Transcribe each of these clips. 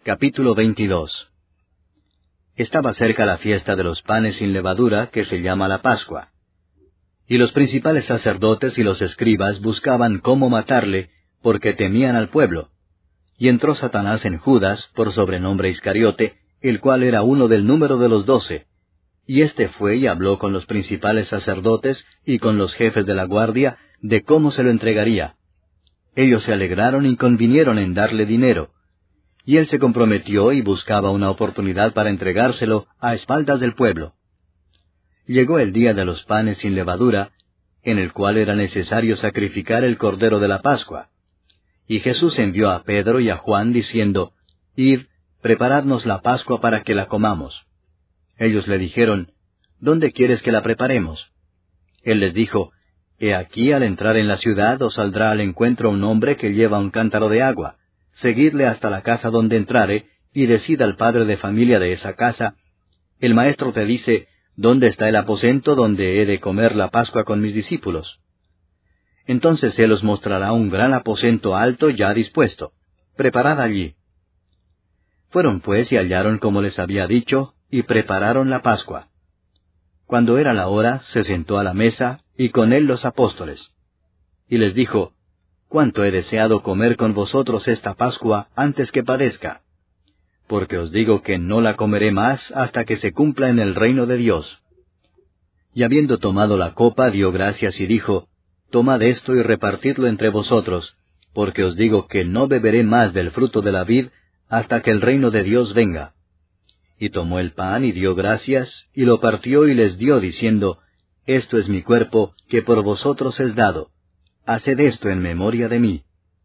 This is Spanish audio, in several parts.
Capítulo 22. Estaba cerca la fiesta de los panes sin levadura, que se llama la Pascua. Y los principales sacerdotes y los escribas buscaban cómo matarle, porque temían al pueblo. Y entró Satanás en Judas, por sobrenombre Iscariote, el cual era uno del número de los 12. Y éste fue y habló con los principales sacerdotes y con los jefes de la guardia de cómo se lo entregaría. Ellos se alegraron y convinieron en darle dinero. Y él se comprometió y buscaba una oportunidad para entregárselo a espaldas del pueblo. Llegó el día de los panes sin levadura, en el cual era necesario sacrificar el cordero de la Pascua. Y Jesús envió a Pedro y a Juan diciendo, «Id, preparadnos la Pascua para que la comamos». Ellos le dijeron, «¿Dónde quieres que la preparemos?» Él les dijo, «He aquí al entrar en la ciudad os saldrá al encuentro un hombre que lleva un cántaro de agua. Seguidle hasta la casa donde entrare, y decid al padre de familia de esa casa, el maestro te dice, ¿dónde está el aposento donde he de comer la Pascua con mis discípulos? Entonces él os mostrará un gran aposento alto ya dispuesto. Preparad allí». Fueron pues y hallaron como les había dicho, y prepararon la Pascua. Cuando era la hora, se sentó a la mesa, y con él los apóstoles. Y les dijo, «Cuánto he deseado comer con vosotros esta Pascua antes que padezca. Porque os digo que no la comeré más hasta que se cumpla en el reino de Dios». Y habiendo tomado la copa, dio gracias y dijo, «Tomad esto y repartidlo entre vosotros, porque os digo que no beberé más del fruto de la vid hasta que el reino de Dios venga». Y tomó el pan y dio gracias, y lo partió y les dio, diciendo, «Esto es mi cuerpo, que por vosotros es dado. Haced esto en memoria de mí».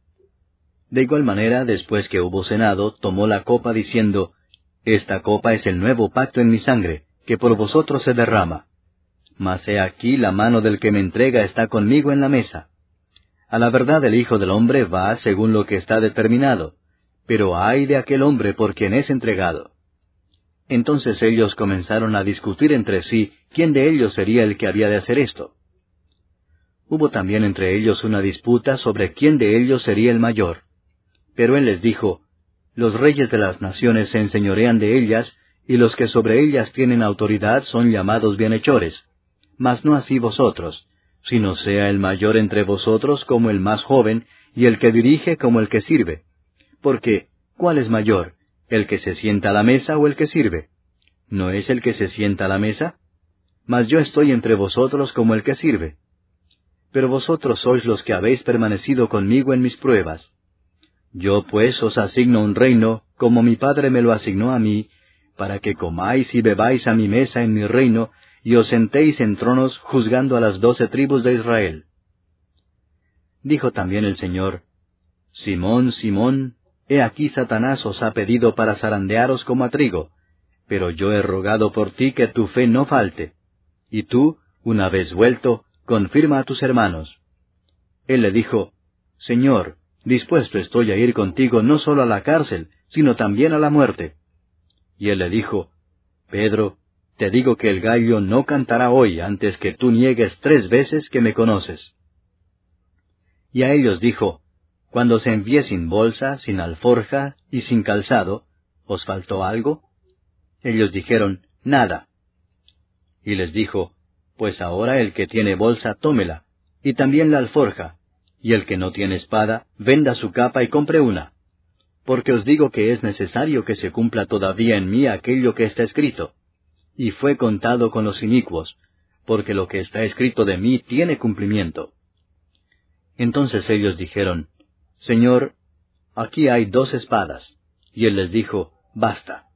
De igual manera, después que hubo cenado, tomó la copa diciendo, «Esta copa es el nuevo pacto en mi sangre, que por vosotros se derrama. Mas he aquí la mano del que me entrega está conmigo en la mesa. A la verdad el Hijo del Hombre va según lo que está determinado, pero ay de aquel hombre por quien es entregado». Entonces ellos comenzaron a discutir entre sí quién de ellos sería el que había de hacer esto. Hubo también entre ellos una disputa sobre quién de ellos sería el mayor. Pero él les dijo, «Los reyes de las naciones se enseñorean de ellas, y los que sobre ellas tienen autoridad son llamados bienhechores. Mas no así vosotros, sino sea el mayor entre vosotros como el más joven, y el que dirige como el que sirve. Porque, ¿cuál es mayor, el que se sienta a la mesa o el que sirve? ¿No es el que se sienta a la mesa? Mas yo estoy entre vosotros como el que sirve. Pero vosotros sois los que habéis permanecido conmigo en mis pruebas. Yo pues os asigno un reino, como mi Padre me lo asignó a mí, para que comáis y bebáis a mi mesa en mi reino, y os sentéis en tronos juzgando a las 12 tribus de Israel». Dijo también el Señor, «Simón, Simón, he aquí Satanás os ha pedido para zarandearos como a trigo, pero yo he rogado por ti que tu fe no falte. Y tú, una vez vuelto, confirma a tus hermanos». Él le dijo, «Señor, dispuesto estoy a ir contigo no solo a la cárcel, sino también a la muerte». Y él le dijo, «Pedro, te digo que el gallo no cantará hoy antes que tú niegues 3 veces que me conoces». Y a ellos dijo, «Cuando os envié sin bolsa, sin alforja y sin calzado, ¿os faltó algo?» Ellos dijeron, «Nada». Y les dijo, «Pues ahora el que tiene bolsa tómela, y también la alforja, y el que no tiene espada, venda su capa y compre una. Porque os digo que es necesario que se cumpla todavía en mí aquello que está escrito. Y fue contado con los inicuos, porque lo que está escrito de mí tiene cumplimiento». Entonces ellos dijeron, «Señor, aquí hay 2 espadas». Y él les dijo, «Basta».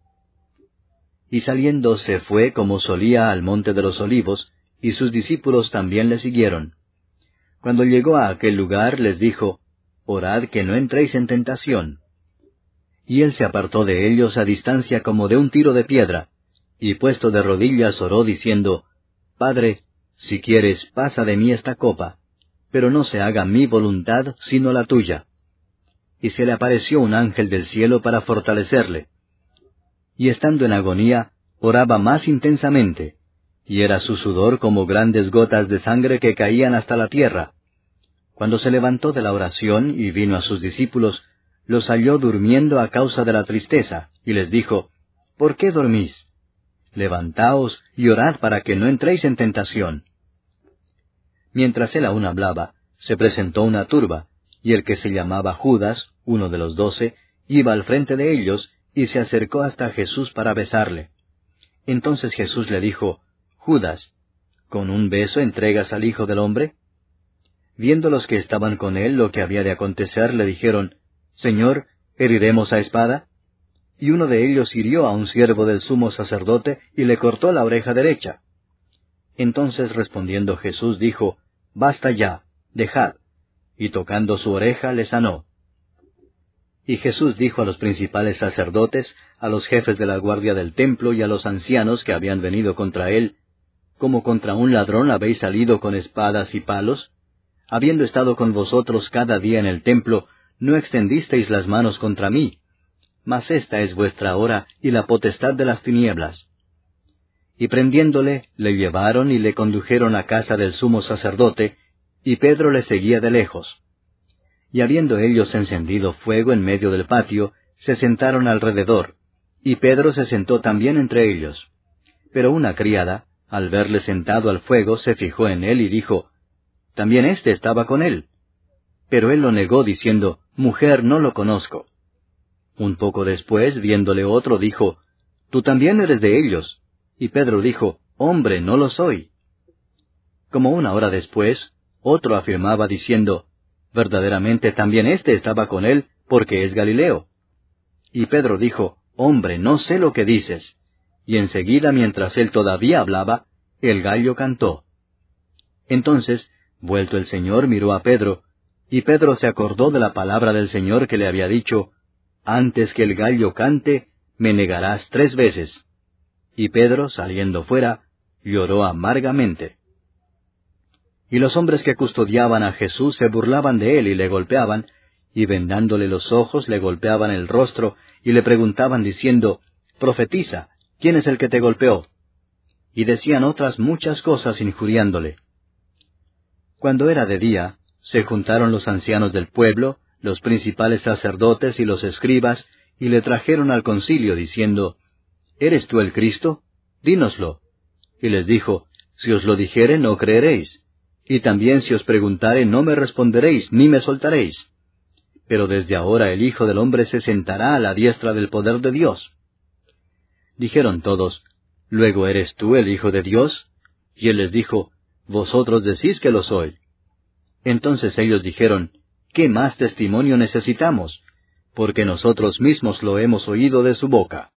Y saliendo se fue como solía al monte de los olivos, y sus discípulos también le siguieron. Cuando llegó a aquel lugar les dijo, «Orad que no entréis en tentación». Y él se apartó de ellos a distancia como de un tiro de piedra, y puesto de rodillas oró diciendo, «Padre, si quieres, pasa de mí esta copa, pero no se haga mi voluntad sino la tuya». Y se le apareció un ángel del cielo para fortalecerle. Y estando en agonía, oraba más intensamente, y era su sudor como grandes gotas de sangre que caían hasta la tierra. Cuando se levantó de la oración y vino a sus discípulos, los halló durmiendo a causa de la tristeza, y les dijo, ¿por qué dormís? Levantaos y orad para que no entréis en tentación. Mientras él aún hablaba, se presentó una turba, y el que se llamaba Judas, uno de los 12, iba al frente de ellos, y se acercó hasta Jesús para besarle. Entonces Jesús le dijo, Judas, ¿con un beso entregas al Hijo del Hombre? Viendo los que estaban con él lo que había de acontecer, le dijeron, Señor, ¿heriremos a espada? Y uno de ellos hirió a un siervo del sumo sacerdote y le cortó la oreja derecha. Entonces respondiendo Jesús dijo, Basta ya, dejad. Y tocando su oreja le sanó. Y Jesús dijo a los principales sacerdotes, a los jefes de la guardia del templo y a los ancianos que habían venido contra él, ¿como contra un ladrón habéis salido con espadas y palos? Habiendo estado con vosotros cada día en el templo, no extendisteis las manos contra mí. Mas esta es vuestra hora y la potestad de las tinieblas. Y prendiéndole, le llevaron y le condujeron a casa del sumo sacerdote, y Pedro le seguía de lejos. Y habiendo ellos encendido fuego en medio del patio, se sentaron alrededor, y Pedro se sentó también entre ellos. Pero una criada, al verle sentado al fuego, se fijó en él y dijo, También éste estaba con él. Pero él lo negó diciendo, Mujer, no lo conozco. Un poco después, viéndole otro, dijo, Tú también eres de ellos. Y Pedro dijo, Hombre, no lo soy. Como una hora después, otro afirmaba diciendo, Verdaderamente también éste estaba con él, porque es Galileo. Y Pedro dijo, Hombre, no sé lo que dices. Y enseguida, mientras él todavía hablaba, el gallo cantó. Entonces, vuelto el Señor, miró a Pedro, y Pedro se acordó de la palabra del Señor que le había dicho, Antes que el gallo cante, me negarás 3 veces. Y Pedro, saliendo fuera, lloró amargamente. Y los hombres que custodiaban a Jesús se burlaban de él y le golpeaban, y vendándole los ojos le golpeaban el rostro, y le preguntaban diciendo, Profetiza, ¿quién es el que te golpeó? Y decían otras muchas cosas injuriándole. Cuando era de día, se juntaron los ancianos del pueblo, los principales sacerdotes y los escribas, y le trajeron al concilio diciendo, ¿Eres tú el Cristo? Dínoslo. Y les dijo, Si os lo dijere, no creeréis. Y también si os preguntare, no me responderéis, ni me soltaréis. Pero desde ahora el Hijo del Hombre se sentará a la diestra del poder de Dios. Dijeron todos, ¿Luego eres tú el Hijo de Dios? Y él les dijo, Vosotros decís que lo soy. Entonces ellos dijeron, ¿Qué más testimonio necesitamos? Porque nosotros mismos lo hemos oído de su boca.